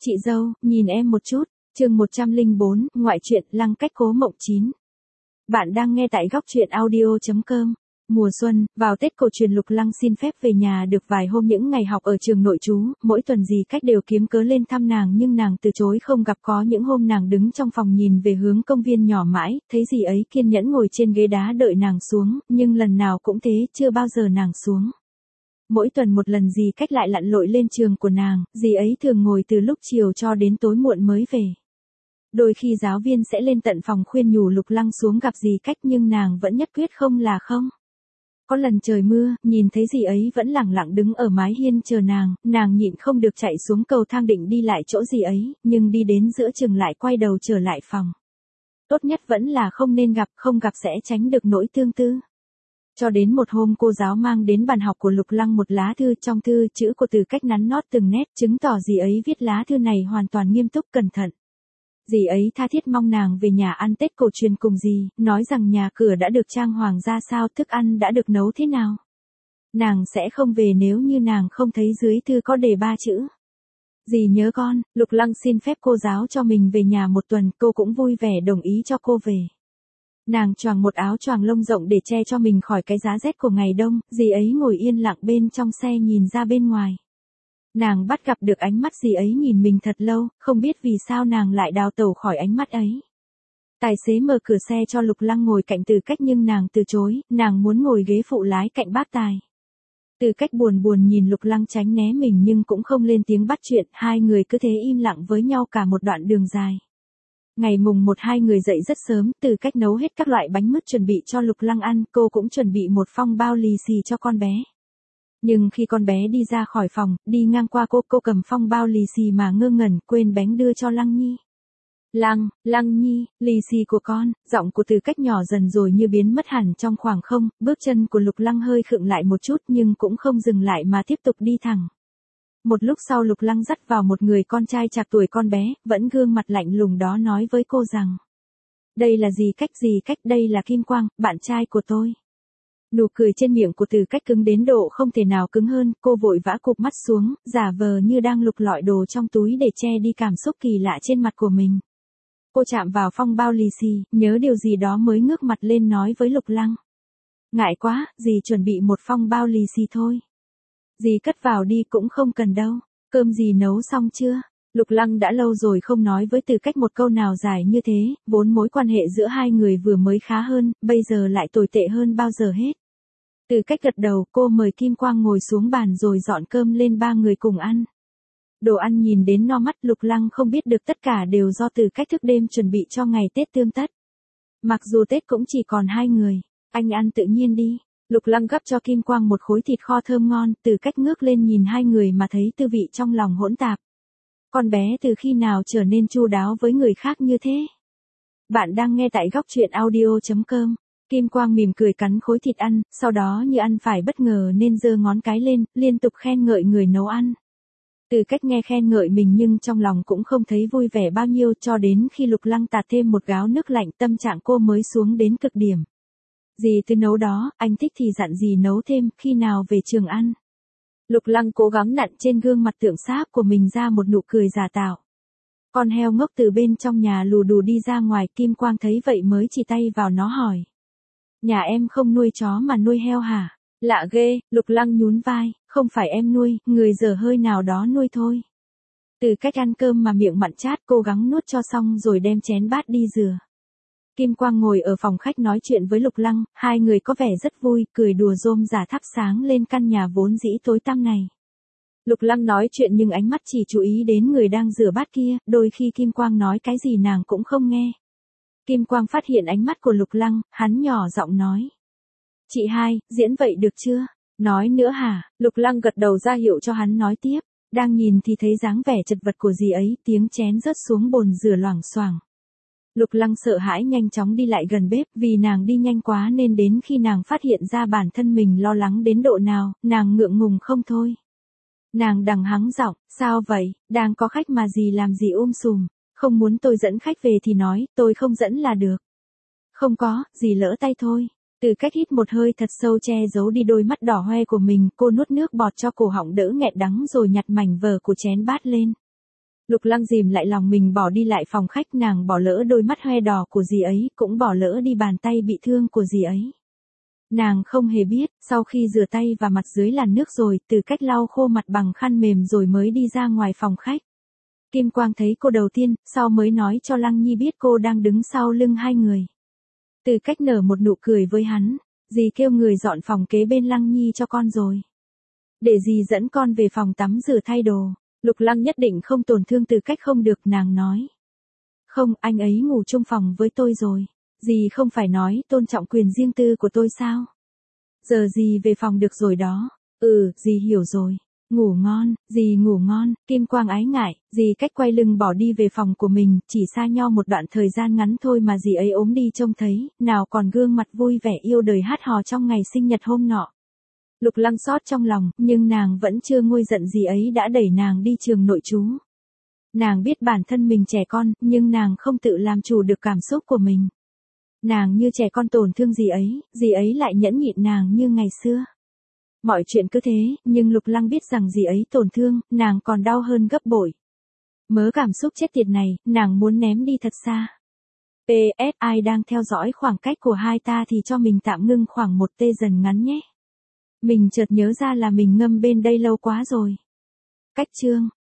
Chị dâu, nhìn em một chút. Chương 104, ngoại truyện Lăng Cách Cố Mộng 9. Bạn đang nghe tại góc truyện audio.com. Mùa xuân, vào Tết cổ truyền Lục Lăng xin phép về nhà được vài hôm những ngày học ở trường nội trú, mỗi tuần dì Cách đều kiếm cớ lên thăm nàng nhưng nàng từ chối không gặp. Có những hôm nàng đứng trong phòng nhìn về hướng công viên nhỏ mãi, thấy dì ấy kiên nhẫn ngồi trên ghế đá đợi nàng xuống, nhưng lần nào cũng thế, chưa bao giờ nàng xuống. Mỗi tuần một lần dì Cách lại lặn lội lên trường của nàng, dì ấy thường ngồi từ lúc chiều cho đến tối muộn mới về. Đôi khi giáo viên sẽ lên tận phòng khuyên nhủ Lục Lăng xuống gặp dì Cách nhưng nàng vẫn nhất quyết không là không. Có lần trời mưa, nhìn thấy dì ấy vẫn lẳng lặng đứng ở mái hiên chờ nàng nhịn không được chạy xuống cầu thang định đi lại chỗ dì ấy, nhưng đi đến giữa chừng lại quay đầu trở lại phòng. Tốt nhất vẫn là không nên gặp, không gặp sẽ tránh được nỗi tương tư. Cho đến một hôm cô giáo mang đến bàn học của Lục Lăng một lá thư, trong thư chữ của Từ Cách nắn nót từng nét, chứng tỏ dì ấy viết lá thư này hoàn toàn nghiêm túc cẩn thận. Dì ấy tha thiết mong nàng về nhà ăn Tết cổ truyền cùng dì, nói rằng nhà cửa đã được trang hoàng ra sao, thức ăn đã được nấu thế nào. Nàng sẽ không về nếu như nàng không thấy dưới thư có đề 3 chữ. Dì nhớ con. Lục Lăng xin phép cô giáo cho mình về nhà một tuần, cô cũng vui vẻ đồng ý cho cô về. Nàng choàng một áo choàng lông rộng để che cho mình khỏi cái giá rét của ngày đông, dì ấy ngồi yên lặng bên trong xe nhìn ra bên ngoài. Nàng bắt gặp được ánh mắt dì ấy nhìn mình thật lâu, không biết vì sao nàng lại đào tẩu khỏi ánh mắt ấy. Tài xế mở cửa xe cho Lục Lăng ngồi cạnh Từ Cách nhưng nàng từ chối, nàng muốn ngồi ghế phụ lái cạnh bác tài. Từ Cách buồn buồn nhìn Lục Lăng tránh né mình nhưng cũng không lên tiếng bắt chuyện, hai người cứ thế im lặng với nhau cả một đoạn đường dài. Ngày mùng 1 hai người dậy rất sớm, Từ Cách nấu hết các loại bánh mứt chuẩn bị cho Lục Lăng ăn, cô cũng chuẩn bị một phong bao lì xì cho con bé. Nhưng khi con bé đi ra khỏi phòng, đi ngang qua cô cầm phong bao lì xì mà ngơ ngẩn, quên bánh đưa cho Lăng Nhi. Lăng Nhi, lì xì của con. Giọng của Từ Cách nhỏ dần rồi như biến mất hẳn trong khoảng không, bước chân của Lục Lăng hơi khựng lại một chút nhưng cũng không dừng lại mà tiếp tục đi thẳng. Một lúc sau Lục Lăng dắt vào một người con trai trạc tuổi con bé, vẫn gương mặt lạnh lùng đó nói với cô rằng: Đây là dì Cách, đây là Kim Quang, bạn trai của tôi. Nụ cười trên miệng của Từ Cách cứng đến độ không thể nào cứng hơn, cô vội vã cụp mắt xuống, giả vờ như đang lục lọi đồ trong túi để che đi cảm xúc kỳ lạ trên mặt của mình. Cô chạm vào phong bao lì xì, nhớ điều gì đó mới ngước mặt lên nói với Lục Lăng: Ngại quá, dì chuẩn bị một phong bao lì xì thôi. Dì cất vào đi cũng không cần đâu. Cơm dì nấu xong chưa? Lục Lăng đã lâu rồi không nói với Từ Cách một câu nào dài như thế, vốn mối quan hệ giữa hai người vừa mới khá hơn, bây giờ lại tồi tệ hơn bao giờ hết. Từ Cách gật đầu, cô mời Kim Quang ngồi xuống bàn rồi dọn cơm lên ba người cùng ăn. Đồ ăn nhìn đến no mắt, Lục Lăng không biết được tất cả đều do Từ Cách thức đêm chuẩn bị cho ngày Tết tươm tất. Mặc dù Tết cũng chỉ còn hai người, anh ăn tự nhiên đi. Lục Lăng gắp cho Kim Quang một khối thịt kho thơm ngon, Từ Cách ngước lên nhìn hai người mà thấy tư vị trong lòng hỗn tạp. Con bé từ khi nào trở nên chu đáo với người khác như thế? Bạn đang nghe tại góc truyện audio.com. Kim Quang mỉm cười cắn khối thịt ăn, sau đó như ăn phải bất ngờ nên giơ ngón cái lên, liên tục khen ngợi người nấu ăn. Từ Cách nghe khen ngợi mình nhưng trong lòng cũng không thấy vui vẻ bao nhiêu, cho đến khi Lục Lăng tạt thêm một gáo nước lạnh tâm trạng cô mới xuống đến cực điểm. Dì cứ nấu đó, anh thích thì dặn dì nấu thêm, khi nào về trường ăn. Lục Lăng cố gắng nặn trên gương mặt tượng sáp của mình ra một nụ cười giả tạo. Con heo ngốc từ bên trong nhà lù đù đi ra ngoài, Kim Quang thấy vậy mới chỉ tay vào nó hỏi: Nhà em không nuôi chó mà nuôi heo hả? Lạ ghê. Lục Lăng nhún vai: Không phải em nuôi, người dở hơi nào đó nuôi thôi. Từ Cách ăn cơm mà miệng mặn chát, cố gắng nuốt cho xong rồi đem chén bát đi rửa. Kim Quang ngồi ở phòng khách nói chuyện với Lục Lăng, hai người có vẻ rất vui, cười đùa rôm rả thắp sáng lên căn nhà vốn dĩ tối tăm này. Lục Lăng nói chuyện nhưng ánh mắt chỉ chú ý đến người đang rửa bát kia, đôi khi Kim Quang nói cái gì nàng cũng không nghe. Kim Quang phát hiện ánh mắt của Lục Lăng, hắn nhỏ giọng nói: Chị hai, diễn vậy được chưa? Nói nữa hả? Lục Lăng gật đầu ra hiệu cho hắn nói tiếp. Đang nhìn thì thấy dáng vẻ chật vật của dì ấy, tiếng chén rớt xuống bồn rửa loảng xoảng. Lục Lăng sợ hãi nhanh chóng đi lại gần bếp, vì nàng đi nhanh quá nên đến khi nàng phát hiện ra bản thân mình lo lắng đến độ nào, nàng ngượng ngùng không thôi. Nàng đằng hắng giọng: Sao vậy, đang có khách mà dì làm gì sùm, không muốn tôi dẫn khách về thì nói, tôi không dẫn là được. Không có, dì lỡ tay thôi. Từ Cách hít một hơi thật sâu che giấu đi đôi mắt đỏ hoe của mình, cô nuốt nước bọt cho cổ họng đỡ nghẹn đắng rồi nhặt mảnh vở của chén bát lên. Lục Lăng dìm lại lòng mình bỏ đi lại phòng khách, nàng bỏ lỡ đôi mắt hoe đỏ của dì ấy, cũng bỏ lỡ đi bàn tay bị thương của dì ấy. Nàng không hề biết, sau khi rửa tay và mặt dưới làn nước rồi, Từ Cách lau khô mặt bằng khăn mềm rồi mới đi ra ngoài phòng khách. Kim Quang thấy cô đầu tiên, sau mới nói cho Lăng Nhi biết cô đang đứng sau lưng hai người. Từ Cách nở một nụ cười với hắn, dì kêu người dọn phòng kế bên Lăng Nhi cho con rồi. Để dì dẫn con về phòng tắm rửa thay đồ. Lục Lăng nhất định không tổn thương Từ Cách không được, nàng nói. Không, anh ấy ngủ chung phòng với tôi rồi. Dì không phải nói tôn trọng quyền riêng tư của tôi sao? Giờ dì về phòng được rồi đó. Dì hiểu rồi. Ngủ ngon, dì ngủ ngon. Kim Quang ái ngại, dì Cách quay lưng bỏ đi về phòng của mình, chỉ xa nhau một đoạn thời gian ngắn thôi mà dì ấy ốm đi trông thấy, nào còn gương mặt vui vẻ yêu đời hát hò trong ngày sinh nhật hôm nọ. Lục Lăng xót trong lòng, nhưng nàng vẫn chưa nguôi giận dì ấy đã đẩy nàng đi trường nội trú. Nàng biết bản thân mình trẻ con, nhưng nàng không tự làm chủ được cảm xúc của mình. Nàng như trẻ con tổn thương dì ấy lại nhẫn nhịn nàng như ngày xưa. Mọi chuyện cứ thế, nhưng Lục Lăng biết rằng dì ấy tổn thương, nàng còn đau hơn gấp bội. Mớ cảm xúc chết tiệt này, nàng muốn ném đi thật xa. PS, ai đang theo dõi khoảng cách của hai ta thì cho mình tạm ngưng khoảng 1 tê dần ngắn nhé. Mình chợt nhớ ra là mình ngâm bên đây lâu quá rồi. Cách chương